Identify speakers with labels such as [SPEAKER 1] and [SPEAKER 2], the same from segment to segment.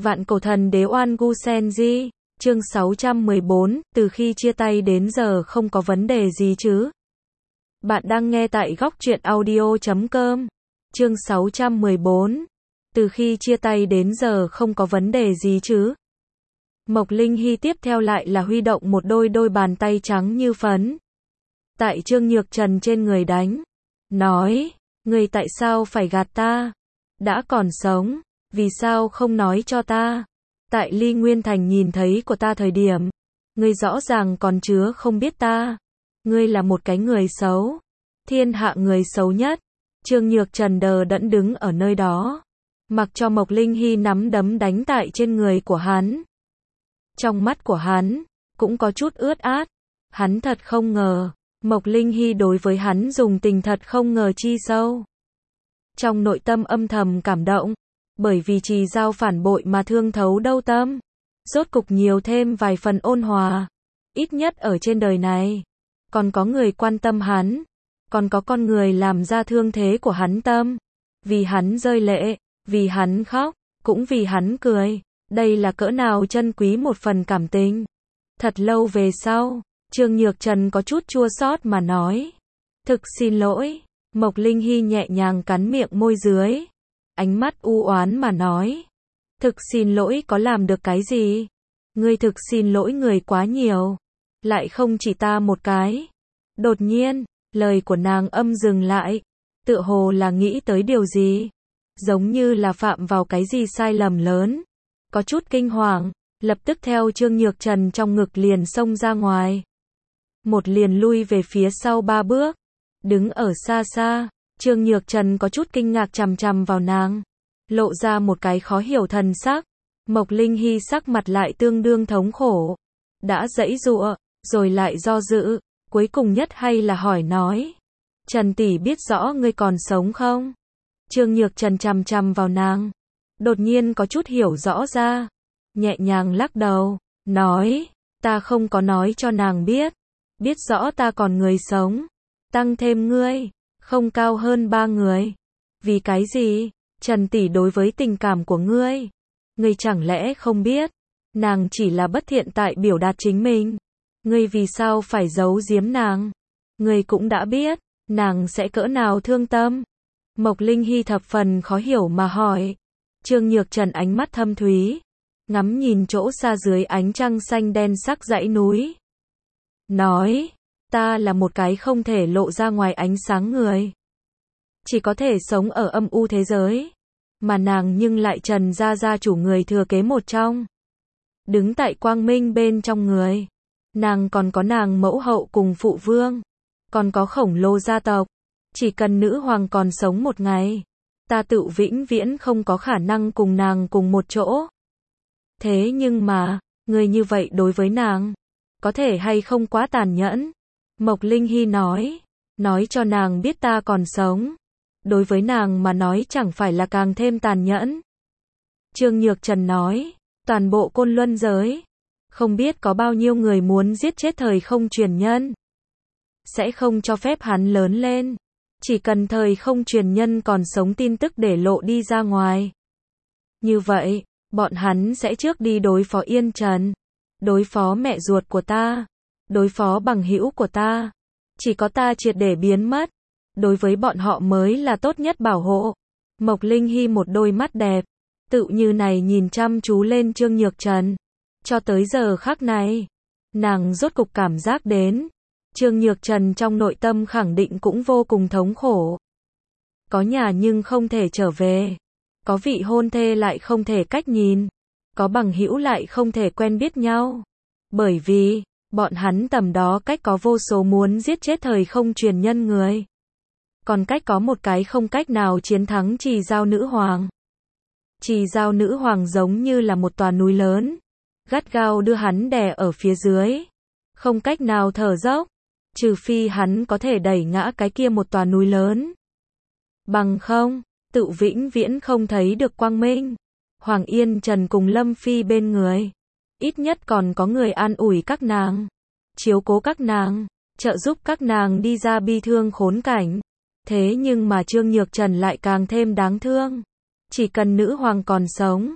[SPEAKER 1] Vạn cổ thần đế Oan Gu Senji, chương 614, từ khi chia tay đến giờ không có vấn đề gì chứ? Bạn đang nghe tại góc truyện audio.com. Chương 614, từ khi chia tay đến giờ không có vấn đề gì chứ? Mộc Linh Hy tiếp theo lại là huy động một đôi bàn tay trắng như phấn. Tại Trương Nhược Trần trên người đánh. Nói, ngươi tại sao phải gạt ta? Đã còn sống, vì sao không nói cho ta? Tại Ly Nguyên Thành nhìn thấy của ta thời điểm, ngươi rõ ràng còn chứa không biết ta. Ngươi là một cái người xấu. Thiên hạ người xấu nhất. Trương Nhược Trần đờ đẫn đứng ở nơi đó. Mặc cho Mộc Linh Hy nắm đấm đánh tại trên người của hắn. Trong mắt của hắn, cũng có chút ướt át. Hắn thật không ngờ, Mộc Linh Hy đối với hắn dùng tình thật không ngờ chi sâu. Trong nội tâm âm thầm cảm động, bởi vì Trì Giao phản bội mà thương thấu đâu tâm. Rốt cục nhiều thêm vài phần ôn hòa. Ít nhất ở trên đời này, còn có người quan tâm hắn, còn có con người làm ra thương thế của hắn tâm. Vì hắn rơi lệ, vì hắn khóc, cũng vì hắn cười. Đây là cỡ nào trân quý một phần cảm tình. Thật lâu về sau, Trương Nhược Trần có chút chua xót mà nói. Thực xin lỗi. Mộc Linh Hy nhẹ nhàng cắn miệng môi dưới. Ánh mắt u oán mà nói. Thực xin lỗi có làm được cái gì? Ngươi thực xin lỗi người quá nhiều. Lại không chỉ ta một cái. Đột nhiên, lời của nàng âm dừng lại. Tựa hồ là nghĩ tới điều gì? Giống như là phạm vào cái gì sai lầm lớn. Có chút kinh hoàng, lập tức theo Trương Nhược Trần trong ngực liền xông ra ngoài. Một liền lui về phía sau 3 bước. Đứng ở xa xa, Trương Nhược Trần có chút kinh ngạc chằm chằm vào nàng. Lộ ra một cái khó hiểu thần sắc. Mộc Linh Hy sắc mặt lại tương đương thống khổ. Đã giãy giụa, rồi lại do dự, cuối cùng nhất hay là hỏi nói. Trần tỷ biết rõ ngươi còn sống không? Trương Nhược Trần chằm chằm vào nàng. Đột nhiên có chút hiểu rõ ra. Nhẹ nhàng lắc đầu, nói, ta không có nói cho nàng biết. Biết rõ ta còn người sống. Tăng thêm ngươi, không cao hơn 3 người. Vì cái gì? Trần tỷ đối với tình cảm của ngươi. Ngươi chẳng lẽ không biết? Nàng chỉ là bất thiện tại biểu đạt chính mình. Ngươi vì sao phải giấu giếm nàng? Ngươi cũng đã biết, nàng sẽ cỡ nào thương tâm. Mộc Linh Hy thập phần khó hiểu mà hỏi. Trương Nhược Trần ánh mắt thâm thúy, ngắm nhìn chỗ xa dưới ánh trăng xanh đen sắc dãy núi. Nói, ta là một cái không thể lộ ra ngoài ánh sáng người. Chỉ có thể sống ở âm u thế giới. Mà nàng nhưng lại Trần gia chủ người thừa kế một trong. Đứng tại quang minh bên trong người. Nàng còn có nàng mẫu hậu cùng phụ vương. Còn có khổng lồ gia tộc. Chỉ cần nữ hoàng còn sống một ngày. Ta tự vĩnh viễn không có khả năng cùng nàng cùng một chỗ. Thế nhưng mà, người như vậy đối với nàng, có thể hay không quá tàn nhẫn? Mộc Linh Hy nói cho nàng biết ta còn sống. Đối với nàng mà nói chẳng phải là càng thêm tàn nhẫn. Trương Nhược Trần nói, toàn bộ Côn Luân giới, không biết có bao nhiêu người muốn giết chết thời không truyền nhân. Sẽ không cho phép hắn lớn lên. Chỉ cần thời không truyền nhân còn sống tin tức để lộ đi ra ngoài. Như vậy, bọn hắn sẽ trước đi đối phó Yên Trần. Đối phó mẹ ruột của ta. Đối phó bằng hữu của ta. Chỉ có ta triệt để biến mất. Đối với bọn họ mới là tốt nhất bảo hộ. Mộc Linh Hy một đôi mắt đẹp. Tự như này nhìn chăm chú lên Trương Nhược Trần. Cho tới giờ khắc này. Nàng rốt cục cảm giác đến. Trương Nhược Trần trong nội tâm khẳng định cũng vô cùng thống khổ. Có nhà nhưng không thể trở về. Có vị hôn thê lại không thể cách nhìn. Có bằng hữu lại không thể quen biết nhau. Bởi vì, bọn hắn tầm đó cách có vô số muốn giết chết thời không truyền nhân người. Còn cách có một cái không cách nào chiến thắng Trì Giao nữ hoàng. Trì Giao nữ hoàng giống như là một tòa núi lớn. Gắt gao đưa hắn đè ở phía dưới. Không cách nào thở dốc. Trừ phi hắn có thể đẩy ngã cái kia một tòa núi lớn. Bằng không, tự vĩnh viễn không thấy được quang minh. Hoàng Yên Trần cùng Lâm Phi bên người. Ít nhất còn có người an ủi các nàng. Chiếu cố các nàng. Trợ giúp các nàng đi ra bi thương khốn cảnh. Thế nhưng mà Trương Nhược Trần lại càng thêm đáng thương. Chỉ cần nữ hoàng còn sống.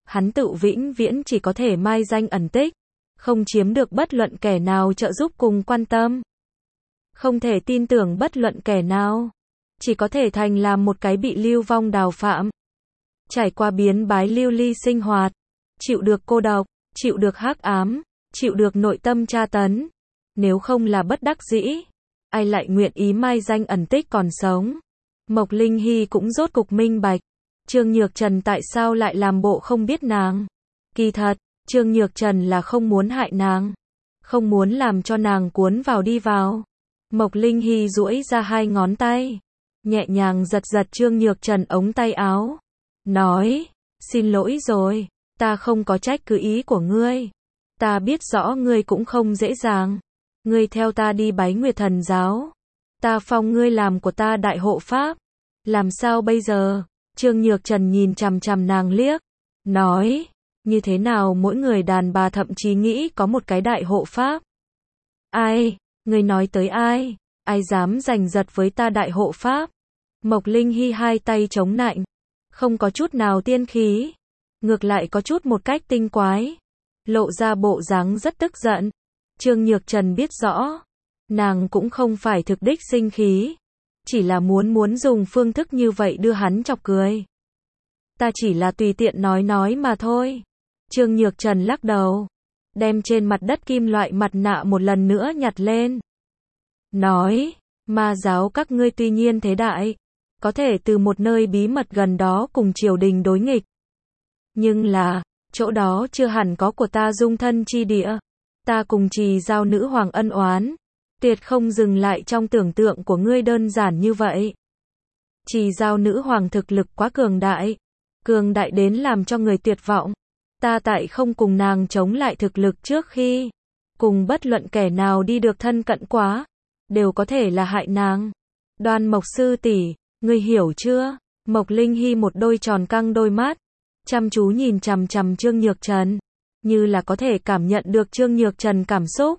[SPEAKER 1] hắn tự vĩnh viễn chỉ có thể mai danh ẩn tích, không chiếm được bất luận kẻ nào trợ giúp cùng quan tâm. Không thể tin tưởng bất luận kẻ nào, chỉ có thể thành làm một cái bị lưu vong đào phạm. Trải qua biến bái lưu ly sinh hoạt, chịu được cô độc, chịu được hắc ám, chịu được nội tâm tra tấn. Nếu không là bất đắc dĩ, ai lại nguyện ý mai danh ẩn tích còn sống. Mộc Linh Hy cũng rốt cục minh bạch, Trương Nhược Trần tại sao lại làm bộ không biết nàng. Kỳ thật, Trương Nhược Trần là không muốn hại nàng, không muốn làm cho nàng cuốn vào đi vào. Mộc Linh Hy duỗi ra hai ngón tay, nhẹ nhàng giật giật Trương Nhược Trần ống tay áo, nói, xin lỗi rồi, ta không có trách cứ ý của ngươi. Ta biết rõ ngươi cũng không dễ dàng. Ngươi theo ta đi bái Nguyệt Thần giáo, ta phong ngươi làm của ta đại hộ pháp. Làm sao bây giờ? Trương Nhược Trần nhìn chằm chằm nàng liếc, nói, như thế nào mỗi người đàn bà thậm chí nghĩ có một cái đại hộ pháp. Ai? Ngươi nói tới ai? Ai dám giành giật với ta đại hộ pháp? Mộc Linh Hy hai tay chống nạnh, không có chút nào tiên khí, ngược lại có chút một cách tinh quái, lộ ra bộ dáng rất tức giận. Trương Nhược Trần biết rõ, nàng cũng không phải thực đích sinh khí, chỉ là muốn dùng phương thức như vậy đưa hắn chọc cười. Ta chỉ là tùy tiện nói mà thôi. Trương Nhược Trần lắc đầu, đem trên mặt đất kim loại mặt nạ một lần nữa nhặt lên. Nói, ma giáo các ngươi tuy nhiên thế đại, có thể từ một nơi bí mật gần đó cùng triều đình đối nghịch. Nhưng là, chỗ đó chưa hẳn có của ta dung thân chi địa. Ta cùng Trì Giao nữ hoàng ân oán, tuyệt không dừng lại trong tưởng tượng của ngươi đơn giản như vậy. Trì Giao nữ hoàng thực lực quá cường đại đến làm cho người tuyệt vọng. Ta tại không cùng nàng chống lại thực lực trước khi, cùng bất luận kẻ nào đi được thân cận quá, đều có thể là hại nàng. Đoan Mộc sư tỷ, ngươi hiểu chưa? Mộc Linh Hy một đôi tròn căng đôi mắt, chăm chú nhìn chằm chằm Trương Nhược Trần, như là có thể cảm nhận được Trương Nhược Trần cảm xúc.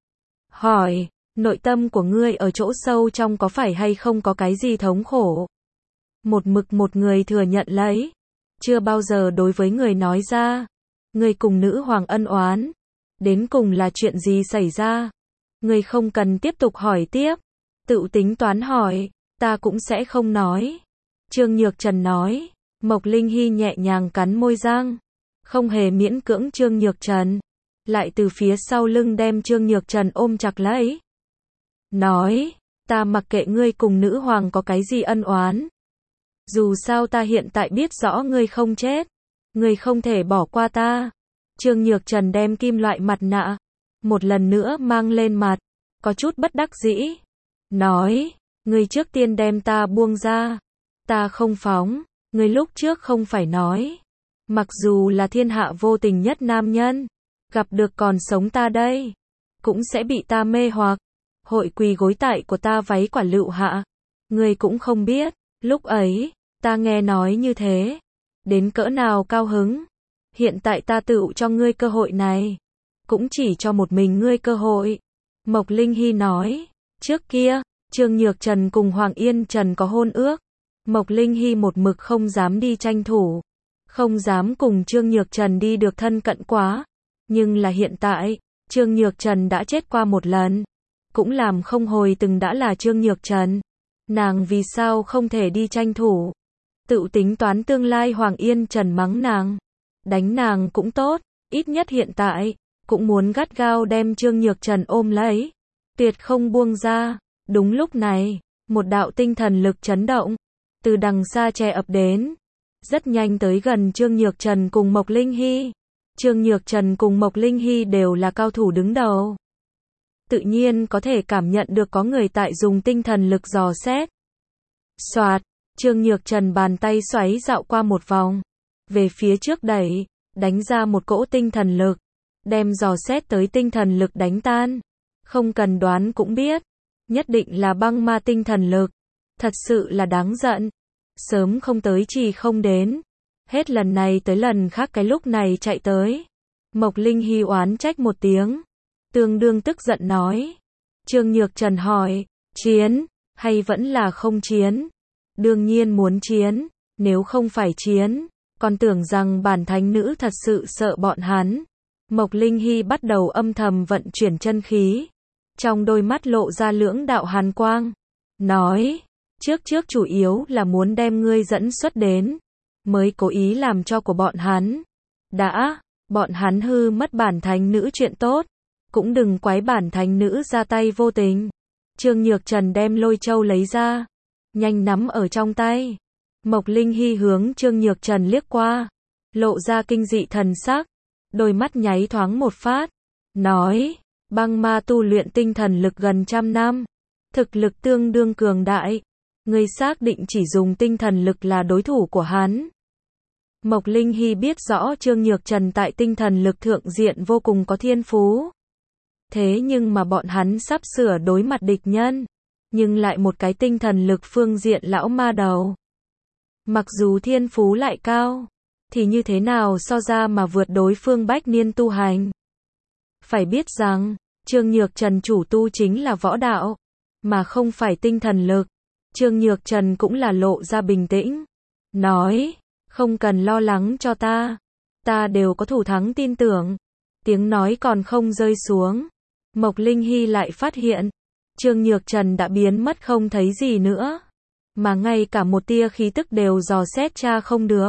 [SPEAKER 1] Hỏi, nội tâm của ngươi ở chỗ sâu trong có phải hay không có cái gì thống khổ? Một mực một người thừa nhận lấy, chưa bao giờ đối với người nói ra. Ngươi cùng nữ hoàng ân oán, đến cùng là chuyện gì xảy ra? Ngươi không cần tiếp tục hỏi tiếp, tự tính toán hỏi, ta cũng sẽ không nói. Trương Nhược Trần nói. Mộc Linh Hy nhẹ nhàng cắn môi răng, không hề miễn cưỡng Trương Nhược Trần, lại từ phía sau lưng đem Trương Nhược Trần ôm chặt lấy. Nói, ta mặc kệ ngươi cùng nữ hoàng có cái gì ân oán. Dù sao ta hiện tại biết rõ ngươi không chết, ngươi không thể bỏ qua ta. Trương Nhược Trần đem kim loại mặt nạ một lần nữa mang lên mặt, có chút bất đắc dĩ. Nói, ngươi trước tiên đem ta buông ra, ta không phóng. Ngươi lúc trước không phải nói, mặc dù là thiên hạ vô tình nhất nam nhân, gặp được còn sống ta đây, cũng sẽ bị ta mê hoặc, hội quỳ gối tại của ta váy quả lựu hạ. Ngươi cũng không biết, lúc ấy, ta nghe nói như thế, đến cỡ nào cao hứng. Hiện tại ta tự cho ngươi cơ hội này, cũng chỉ cho một mình ngươi cơ hội. Mộc Linh Hy nói, trước kia, Trương Nhược Trần cùng Hoàng Yên Trần có hôn ước. Mộc Linh Hy một mực không dám đi tranh thủ, không dám cùng Trương Nhược Trần đi được thân cận quá. Nhưng là hiện tại, Trương Nhược Trần đã chết qua một lần, cũng làm không hồi từng đã là Trương Nhược Trần. Nàng vì sao không thể đi tranh thủ? Tự tính toán tương lai Hoàng Yên Trần mắng nàng, đánh nàng cũng tốt, ít nhất hiện tại, cũng muốn gắt gao đem Trương Nhược Trần ôm lấy, tuyệt không buông ra. Đúng lúc này, một đạo tinh thần lực chấn động từ đằng xa che ập đến, rất nhanh tới gần Trương Nhược Trần cùng Mộc Linh Hy. Trương Nhược Trần cùng Mộc Linh Hy đều là cao thủ đứng đầu, tự nhiên có thể cảm nhận được có người tại dùng tinh thần lực dò xét. Soạt, Trương Nhược Trần bàn tay xoáy dạo qua một vòng, về phía trước đẩy, đánh ra một cỗ tinh thần lực, đem dò xét tới tinh thần lực đánh tan. Không cần đoán cũng biết, nhất định là băng ma tinh thần lực. Thật sự là đáng giận. Sớm không tới chỉ không đến. Hết lần này tới lần khác cái lúc này chạy tới. Mộc Linh Hy oán trách một tiếng, tương đương tức giận nói. Trương Nhược Trần hỏi, chiến, hay vẫn là không chiến? Đương nhiên muốn chiến, nếu không phải chiến, Còn tưởng rằng bản thánh nữ thật sự sợ bọn hắn. Mộc Linh Hy bắt đầu âm thầm vận chuyển chân khí. Trong đôi mắt lộ ra lưỡng đạo hàn quang. Nói, trước chủ yếu là muốn đem ngươi dẫn xuất đến. Mới cố ý làm cho của bọn hắn. Bọn hắn hư mất bản thánh nữ chuyện tốt. Cũng đừng quái bản thánh nữ ra tay vô tình. Trương Nhược Trần đem lôi châu lấy ra. Nhanh nắm ở trong tay. Mộc Linh Hy hướng Trương Nhược Trần liếc qua. Lộ ra kinh dị thần sắc. Đôi mắt nháy thoáng một phát. Nói, băng ma tu luyện tinh thần lực gần 100 năm. Thực lực tương đương cường đại. Ngươi xác định chỉ dùng tinh thần lực là đối thủ của hắn. Mộc Linh Hy biết rõ Trương Nhược Trần tại tinh thần lực thượng diện vô cùng có thiên phú. Thế nhưng mà bọn hắn sắp sửa đối mặt địch nhân. Nhưng lại một cái tinh thần lực phương diện lão ma đầu. Mặc dù thiên phú lại cao. Thì như thế nào so ra mà vượt đối phương bách niên tu hành. Phải biết rằng, Trương Nhược Trần chủ tu chính là võ đạo. Mà không phải tinh thần lực. Trương Nhược Trần cũng là lộ ra bình tĩnh. Nói, không cần lo lắng cho ta. Ta đều có thủ thắng tin tưởng. Tiếng nói còn không rơi xuống. Mộc Linh Hy lại phát hiện. Trương Nhược Trần đã biến mất không thấy gì nữa. Mà ngay cả một tia khí tức đều dò xét tra không được.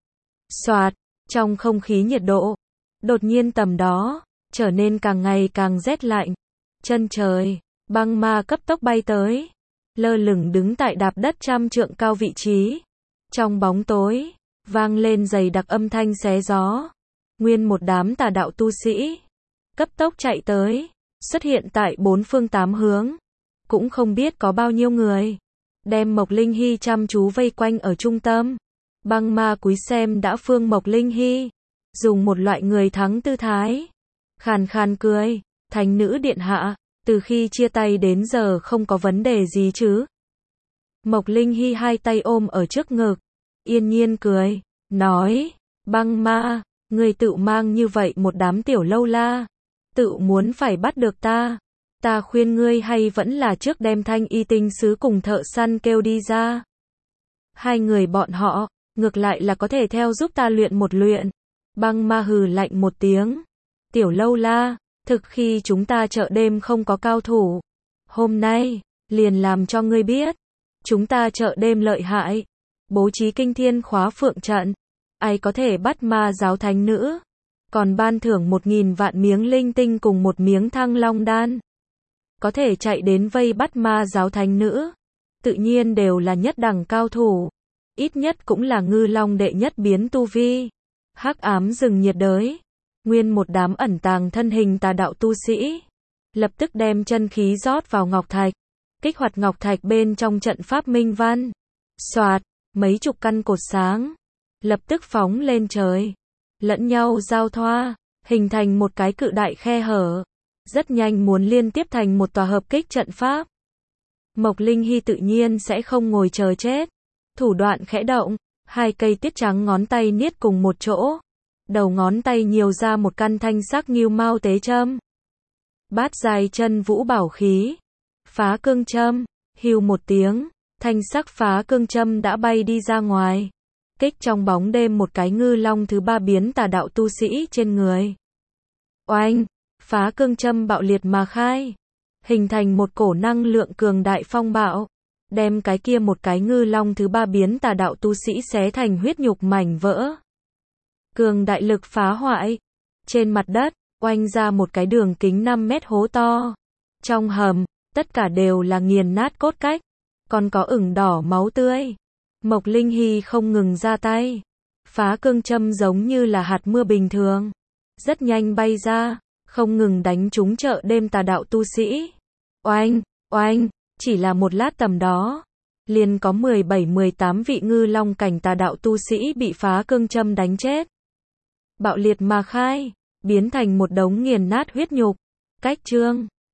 [SPEAKER 1] Soạt, trong không khí nhiệt độ. Đột nhiên tầm đó, trở nên càng ngày càng rét lạnh. Chân trời, băng ma cấp tốc bay tới. Lơ lửng đứng tại đạp đất 100 trượng cao vị trí. Trong bóng tối, vang lên dày đặc âm thanh xé gió. Nguyên một đám tà đạo tu sĩ. Cấp tốc chạy tới. Xuất hiện tại 4 phương 8 hướng. Cũng không biết có bao nhiêu người. Đem Mộc Linh Hy chăm chú vây quanh ở trung tâm. Băng ma cúi xem đã phương Mộc Linh Hy. Dùng một loại người thắng tư thái. Khàn khàn cười. Thánh nữ điện hạ. Từ khi chia tay đến giờ không có vấn đề gì chứ. Mộc Linh Hy hai tay ôm ở trước ngực. Yên nhiên cười. Nói. Băng ma. Người tự mang như vậy một đám tiểu lâu la. Tự muốn phải bắt được ta. Ta khuyên ngươi hay vẫn là trước đem Thanh Y tinh sứ cùng thợ săn kêu đi ra. Hai người bọn họ, ngược lại là có thể theo giúp ta luyện một luyện. Băng ma hừ lạnh một tiếng. Tiểu lâu la, thực khi chúng ta chợ đêm không có cao thủ. Hôm nay, liền làm cho ngươi biết. Chúng ta chợ đêm lợi hại. Bố trí kinh thiên khóa phượng trận. Ai có thể bắt ma giáo thánh nữ. Còn ban thưởng 1.000 vạn miếng linh tinh cùng một miếng thăng long đan. Có thể chạy đến vây bắt ma giáo thánh nữ. Tự nhiên đều là nhất đẳng cao thủ. Ít nhất cũng là ngư long đệ nhất biến tu vi. Hắc ám rừng nhiệt đới. Nguyên một đám ẩn tàng thân hình tà đạo tu sĩ. Lập tức đem chân khí rót vào ngọc thạch. Kích hoạt ngọc thạch bên trong trận pháp minh văn. Soạt, mấy chục căn cột sáng. Lập tức phóng lên trời. Lẫn nhau giao thoa. Hình thành một cái cự đại khe hở. Rất nhanh muốn liên tiếp thành một tòa hợp kích trận pháp. Mộc Linh Hy tự nhiên sẽ không ngồi chờ chết. Thủ đoạn khẽ động. Hai cây tiết trắng ngón tay niết cùng một chỗ. Đầu ngón tay nhiều ra một căn thanh sắc nghêu mao tế châm. Bát dài chân vũ bảo khí. Phá cương châm. Hưu một tiếng. Thanh sắc phá cương châm đã bay đi ra ngoài. Kích trong bóng đêm một cái ngư long thứ ba biến tà đạo tu sĩ trên người. Oanh. Phá cương châm bạo liệt mà khai. Hình thành một cổ năng lượng cường đại phong bạo. Đem cái kia một cái ngư long thứ ba biến tà đạo tu sĩ xé thành huyết nhục mảnh vỡ. Cường đại lực phá hoại. Trên mặt đất, oanh ra một cái đường kính 5 mét hố to. Trong hầm, tất cả đều là nghiền nát cốt cách. Còn có ửng đỏ máu tươi. Mộc Linh Hy không ngừng ra tay. Phá cương châm giống như là hạt mưa bình thường. Rất nhanh bay ra. Không ngừng đánh trúng chợ đêm tà đạo tu sĩ. Oanh, oanh, chỉ là một lát tầm đó. Liền có 17-18 vị ngư long cảnh tà đạo tu sĩ bị phá cương châm đánh chết. Bạo liệt mà khai, biến thành một đống nghiền nát huyết nhục. Cách chương